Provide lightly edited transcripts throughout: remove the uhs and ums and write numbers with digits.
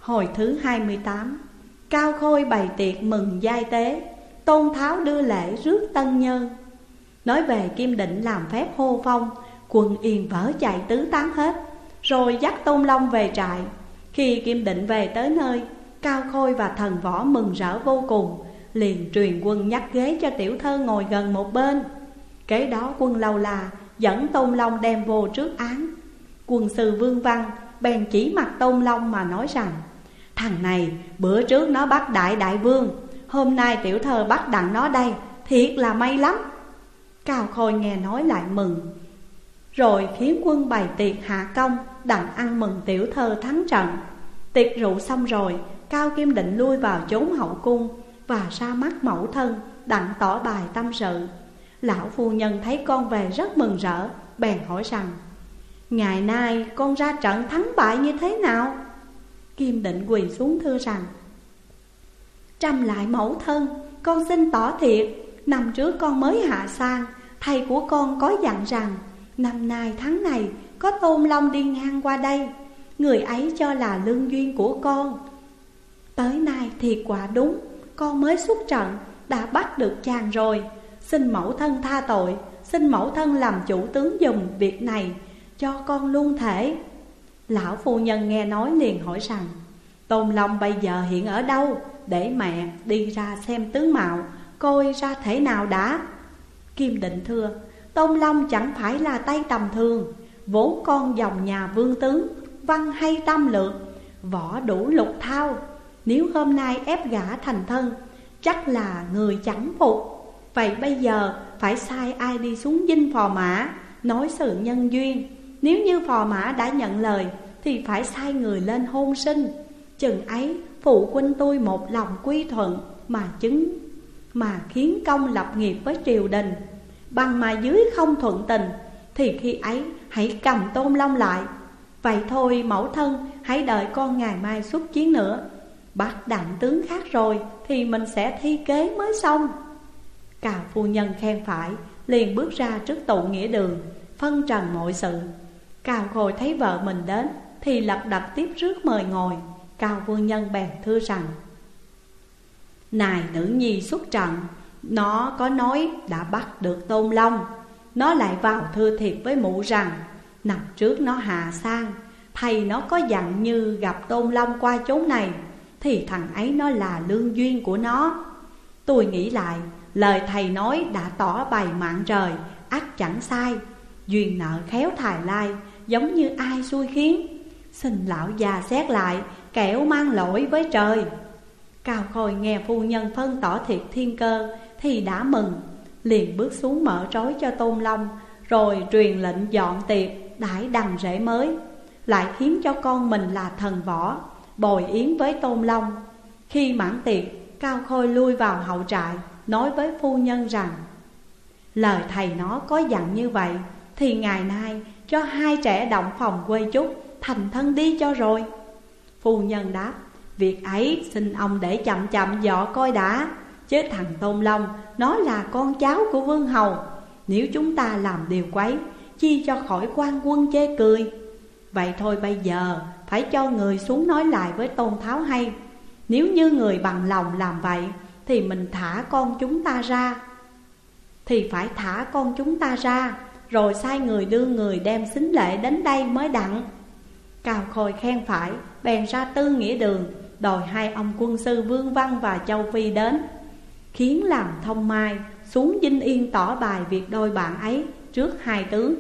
Hồi thứ 28. Cao Khôi bày tiệc mừng giai tế, Tôn Tháo đưa lễ rước tân nhân. Nói về Kim Định làm phép hô phong, quân Yên vỡ chạy tứ tán hết, rồi dắt Tôn Long về trại. Khi Kim Định về tới nơi, Cao Khôi và thần võ mừng rỡ vô cùng, liền truyền quân nhắc ghế cho tiểu thơ ngồi gần một bên. Kế đó quân Lâu La dẫn Tôn Long đem vô trước án. Quân sư Vương Văn bèn chỉ mặt Tôn Long mà nói rằng: thằng này bữa trước nó bắt đại vương, hôm nay tiểu thơ bắt đặng nó đây, thiệt là may lắm. Cao Khôi nghe nói lại mừng, rồi khiến quân bày tiệc hạ công, đặng ăn mừng tiểu thơ thắng trận. Tiệc rượu xong rồi, Cao Kim Định lui vào chốn hậu cung và ra mắt mẫu thân, đặng tỏ bài tâm sự. Lão phu nhân thấy con về rất mừng rỡ, bèn hỏi rằng: ngày nay con ra trận thắng bại như thế nào? Kim Định quỳ xuống thưa rằng: trâm lại mẫu thân, con xin tỏ thiệt. Năm trước con mới hạ sang, thầy của con có dặn rằng năm nay tháng này có Tôn Long đi ngang qua đây, người ấy cho là lương duyên của con. Tới nay thiệt quả đúng, con mới xuất trận đã bắt được chàng rồi. Xin mẫu thân tha tội, xin mẫu thân làm chủ tướng dùm việc này, cho con luôn thể. Lão phu nhân nghe nói liền hỏi rằng: Tôn Long bây giờ hiện ở đâu, để mẹ đi ra xem tướng mạo, coi ra thể nào đã. Kim Định thưa: Tôn Long chẳng phải là tay tầm thường, vốn con dòng nhà vương tướng, văn hay trăm lược, võ đủ lục thao. Nếu hôm nay ép gả thành thân, chắc là người chẳng phục. Vậy bây giờ phải sai ai đi xuống dinh Phò Mã, nói sự nhân duyên. Nếu như Phò Mã đã nhận lời, thì phải sai người lên hôn sinh. Chừng ấy phụ huynh tôi một lòng quy thuận, mà khiến công lập nghiệp với triều đình. Bằng mà dưới không thuận tình, thì khi ấy hãy cầm Tôn Long lại. Vậy thôi mẫu thân, hãy đợi con ngày mai xuất chiến nữa. Bắt đặng tướng khác rồi thì mình sẽ thi kế mới xong. Cao phu nhân khen phải, liền bước ra trước tụ nghĩa đường, phân trần mọi sự. Cao Khôi thấy vợ mình đến, thì lật đật tiếp rước mời ngồi. Cao phu nhân bèn thưa rằng: này nữ nhi xuất trận, nó có nói đã bắt được Tôn Long. Nó lại vào thưa thiệp với mụ rằng năm trước nó hạ sang, thầy nó có dặn như gặp Tôn Long qua chốn này, thì thằng ấy nó là lương duyên của nó. Tôi nghĩ lại, lời thầy nói đã tỏ bày mạng trời, ắt chẳng sai. Duyên nợ khéo thài lai, giống như ai xui khiến. Xin lão già xét lại, kẻo mang lỗi với trời. Cao Khôi nghe phu nhân phân tỏ thiệt thiên cơ thì đã mừng, liền bước xuống mở trói cho Tôn Long, rồi truyền lệnh dọn tiệc đãi đằng rể mới. Lại khiến cho con mình là thần võ bồi yến với Tôn Long. Khi mãn tiệc, Cao Khôi lui vào hậu trại, nói với phu nhân rằng: lời thầy nó có dặn như vậy, thì ngày nay cho hai trẻ động phòng quê chút, thành thân đi cho rồi. Phu nhân đáp: việc ấy xin ông để chậm chậm dọ coi đã. Chứ thằng Tôn Long nó là con cháu của vương hầu, nếu chúng ta làm điều quấy, chi cho khỏi quan quân chê cười. Vậy thôi bây giờ phải cho người xuống nói lại với Tôn Tháo hay. Nếu như người bằng lòng làm vậy, thì mình thả con chúng ta ra. Thì phải thả con chúng ta ra, rồi sai người đưa người đem sính lễ đến đây mới đặng. Cao Khôi khen phải, bèn ra tư nghĩa đường, đòi hai ông quân sư Vương Văn và Châu Phi đến, khiến làm thông mai xuống dinh Yên tỏ bài việc đôi bạn ấy trước hai tướng.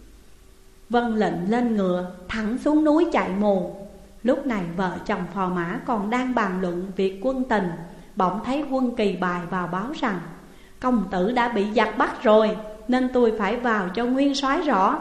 Vân lệnh lên ngựa thẳng xuống núi chạy mù. Lúc này vợ chồng Phò Mã còn đang bàn luận việc quân tình, bỗng thấy quân Kỳ bài vào báo rằng: công tử đã bị giặc bắt rồi, nên tôi phải vào cho nguyên soái rõ.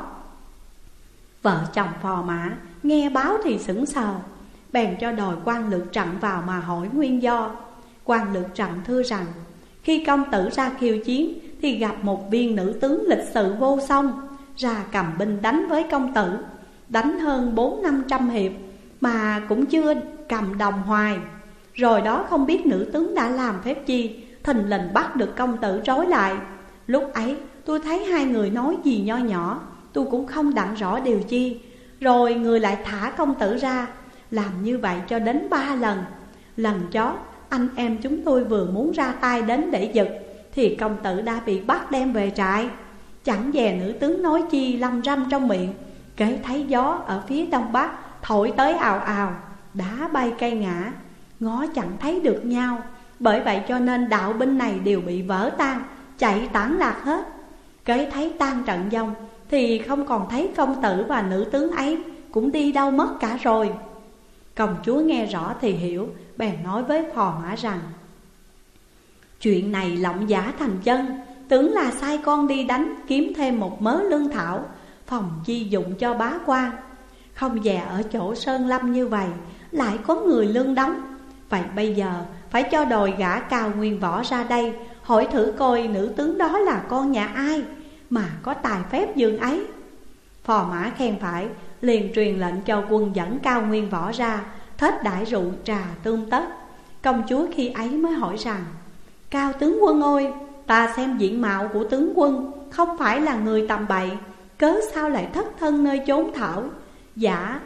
Vợ chồng Phò Mã nghe báo thì sững sờ, bèn cho đòi quan Lược Trận vào mà hỏi nguyên do. Quan Lược Trận thưa rằng: khi công tử ra khiêu chiến, thì gặp một viên nữ tướng lịch sự vô song, ra cầm binh đánh với công tử, đánh hơn 400-500 hiệp mà cũng chưa cầm đồng hoài. Rồi đó không biết nữ tướng đã làm phép chi, thình lình bắt được công tử trói lại. Lúc ấy tôi thấy hai người nói gì nho nhỏ, tôi cũng không đặng rõ điều chi. Rồi người lại thả công tử ra, làm như vậy cho đến 3 lần. Lần chót anh em chúng tôi vừa muốn ra tay đến để giật thì công tử đã bị bắt đem về trại. Chẳng dè nữ tướng nói chi lâm râm trong miệng, kế thấy gió ở phía đông bắc thổi tới ào ào, đá bay cây ngã, ngó chẳng thấy được nhau. Bởi vậy cho nên đạo binh này đều bị vỡ tan, chạy tản lạc hết. Kế thấy tan trận dông thì không còn thấy công tử và nữ tướng ấy cũng đi đâu mất cả rồi. Công chúa nghe rõ thì hiểu, bèn nói với Phò Mã rằng: chuyện này lộng giả thành chân, tưởng là sai con đi đánh kiếm thêm một mớ lương thảo, phòng chi dụng cho bá quan. Không dè ở chỗ sơn lâm như vậy lại có người lương đóng. Vậy bây giờ phải cho đòi gã Cao Nguyên Võ ra đây, hỏi thử coi nữ tướng đó là con nhà ai mà có tài phép dường ấy. Phò Mã khen phải, liền truyền lệnh cho quân dẫn Cao Nguyên Võ ra, thết đãi rượu trà tươm tất. Công chúa khi ấy mới hỏi rằng: Cao tướng quân ơi, ta xem diện mạo của tướng quân không phải là người tầm bậy, cớ sao lại thất thân nơi chốn thảo giả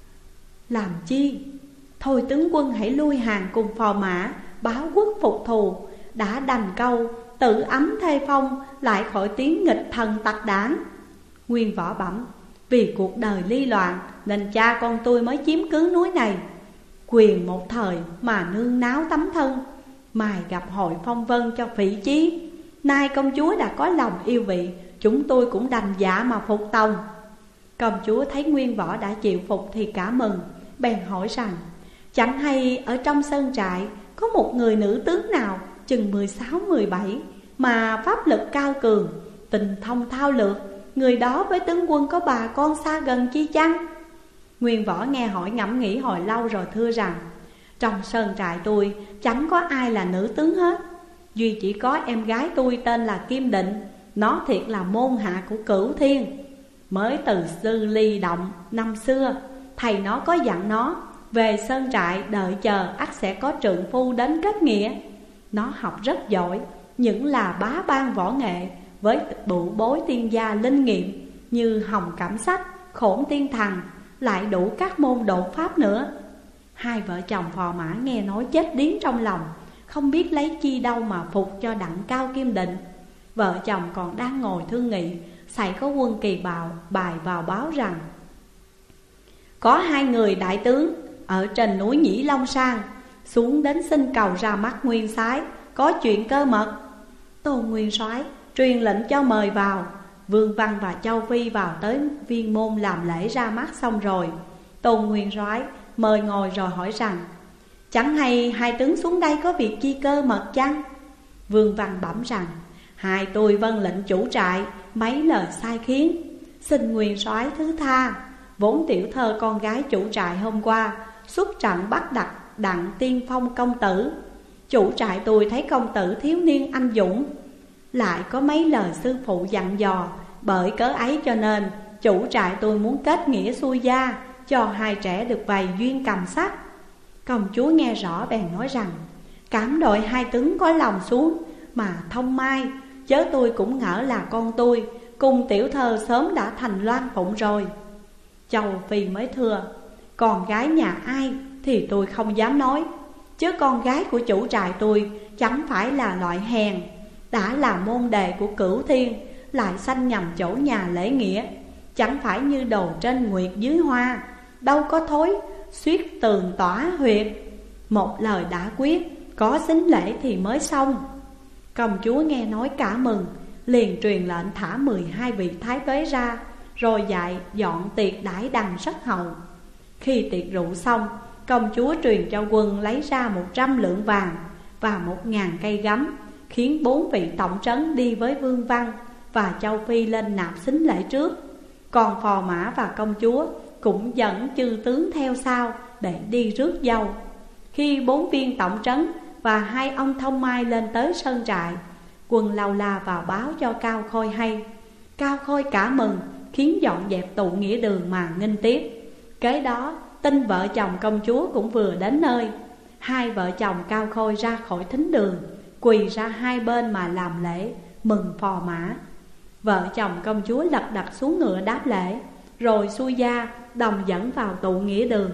làm chi? Thôi tướng quân hãy lui hàng cùng Phò Mã, báo quốc phục thù. Đã đành câu tự ấm thê phong, lại khỏi tiếng nghịch thần tặc đảng. Nguyên Võ bẩm: vì cuộc đời ly loạn nên cha con tôi mới chiếm cứ núi này. Quyền một thời mà nương náo tấm thân, mài gặp hội phong vân cho phỉ chí. Nay công chúa đã có lòng yêu vị, chúng tôi cũng đành dạ mà phục tòng. Công chúa thấy Nguyên Võ đã chịu phục thì cả mừng, bèn hỏi rằng: chẳng hay ở trong sân trại có một người nữ tướng nào chừng 16-17 mà pháp lực cao cường, tình thông thao lược, người đó với tướng quân có bà con xa gần chi chăng? Nguyên Võ nghe hỏi ngẫm nghĩ hồi lâu rồi thưa rằng: trong sơn trại tôi chẳng có ai là nữ tướng hết, duy chỉ có em gái tôi tên là Kim Định. Nó thiệt là môn hạ của Cửu Thiên, mới từ Sư Ly Động năm xưa. Thầy nó có dặn nó về sơn trại đợi chờ ắt sẽ có trượng phu đến kết nghĩa. Nó học rất giỏi, những là bá ban võ nghệ, với bụ bối tiên gia linh nghiệm như Hồng Cẩm Sách, Khổn Tiên Thần, lại đủ các môn đột pháp nữa. Hai vợ chồng Phò Mã nghe nói chết điếng trong lòng, không biết lấy chi đâu mà phục cho đặng Cao Kim Định. Vợ chồng còn đang ngồi thương nghị, xảy có quân kỳ bào bài vào báo rằng: có 2 người đại tướng ở trên núi Nhĩ Long Sang xuống đến xin cầu ra mắt nguyên soái, có chuyện cơ mật. Tôn nguyên soái truyền lệnh cho mời vào. Vương Văn và Châu Phi vào tới viên môn làm lễ ra mắt xong rồi, Tôn nguyên soái mời ngồi rồi hỏi rằng: chẳng hay hai tướng xuống đây có việc chi cơ mật chăng? Vương Văn bẩm rằng: hai tôi vâng lệnh chủ trại mấy lời sai khiến, xin nguyên soái thứ tha. Vốn tiểu thơ con gái chủ trại hôm qua xuất trận bắt đặt đặng Tiên Phong công tử. Chủ trại tôi thấy công tử thiếu niên anh dũng, lại có mấy lời sư phụ dặn dò, bởi cớ ấy cho nên chủ trại tôi muốn kết nghĩa xuôi gia, cho hai trẻ được vầy duyên cầm sắc. Công chúa nghe rõ bèn nói rằng: cảm đội hai tướng có lòng xuống mà thông mai, chớ tôi cũng ngỡ là con tôi cùng tiểu thơ sớm đã thành loan phụng rồi. Châu Phi mới thưa: con gái nhà ai thì tôi không dám nói, chứ con gái của chủ trại tôi chẳng phải là loại hèn, đã là môn đề của Cửu Thiên, lại sanh nhầm chỗ nhà lễ nghĩa, chẳng phải như đồ trên nguyệt dưới hoa, đâu có thối suýt tường tỏa huyệt. Một lời đã quyết, có xính lễ thì mới xong. Công chúa nghe nói cả mừng, liền truyền lệnh thả 12 vị thái tuế ra, rồi dạy dọn tiệc đãi đằng rất hậu. Khi tiệc rượu xong, công chúa truyền cho quân lấy ra 100 lượng vàng và 1000 cây gấm, khiến 4 vị tổng trấn đi với Vương Văn và Châu Phi lên nạp xính lễ trước. Còn Phò Mã và công chúa cũng dẫn chư tướng theo sau để đi rước dâu. Khi 4 viên tổng trấn và 2 ông thông mai lên tới sơn trại, quân lâu la vào báo cho Cao Khôi hay. Cao Khôi cả mừng, khiến dọn dẹp tụ nghĩa đường mà nghênh tiếp. Kế đó tin vợ chồng công chúa cũng vừa đến nơi. Hai vợ chồng Cao Khôi ra khỏi thính đường, quỳ ra hai bên mà làm lễ mừng Phò Mã. Vợ chồng công chúa lật đật xuống ngựa đáp lễ, rồi xuôi gia đồng dẫn vào tụ nghĩa đường.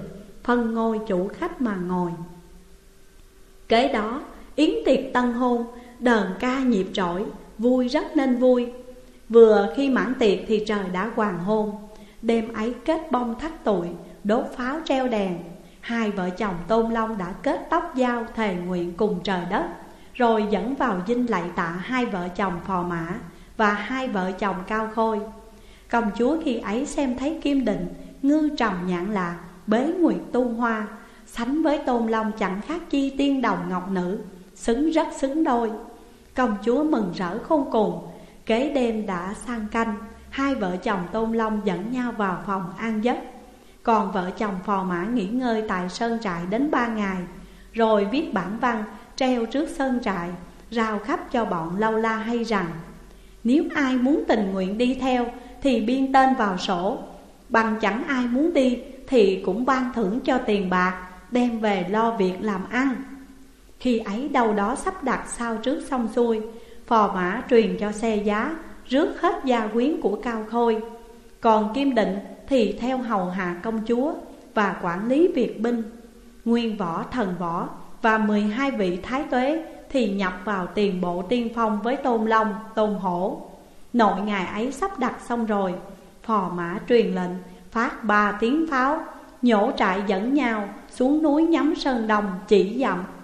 phân ngôi chủ khách mà ngồi. Kế đó yến tiệc tân hôn, đờn ca nhịp trỗi, vui rất nên vui. Vừa khi mãn tiệc thì trời đã hoàng hôn. Đêm ấy kết bông thắt tụi, đốt pháo treo đèn. Hai vợ chồng Tôn Long đã kết tóc giao thề nguyện cùng trời đất, rồi dẫn vào dinh lạy tạ hai vợ chồng Phò Mã và hai vợ chồng Cao Khôi. Công chúa khi ấy xem thấy Kim Định, Ngư Trầm Nhạn Lạc, Bế Nguyệt Tu Hoa, sánh với Tôn Long chẳng khác chi tiên đồng ngọc nữ, rất xứng đôi. Công chúa mừng rỡ khôn cùng. Kế đêm đã sang canh, hai vợ chồng Tôn Long dẫn nhau vào phòng an giấc. Còn vợ chồng Phò Mã nghỉ ngơi tại sơn trại đến 3 ngày, rồi viết bản văn treo trước sơn trại, rao khắp cho bọn lâu la hay rằng nếu ai muốn tình nguyện đi theo thì biên tên vào sổ, bằng chẳng ai muốn đi thì cũng ban thưởng cho tiền bạc, đem về lo việc làm ăn. Khi ấy đâu đó sắp đặt sao trước xong xuôi, Phò Mã truyền cho xe giá rước hết gia quyến của Cao Khôi. Còn Kim Định thì theo hầu hạ công chúa và quản lý việc binh. Nguyên Võ, Thần Võ và 12 vị thái tuế thì nhập vào tiền bộ tiên phong với Tôn Long, Tôn Hổ. Nội ngày ấy sắp đặt xong rồi, Phò Mã truyền lệnh phát 3 tiếng pháo, nhổ trại dẫn nhau xuống núi nhắm sơn đồng chỉ dặm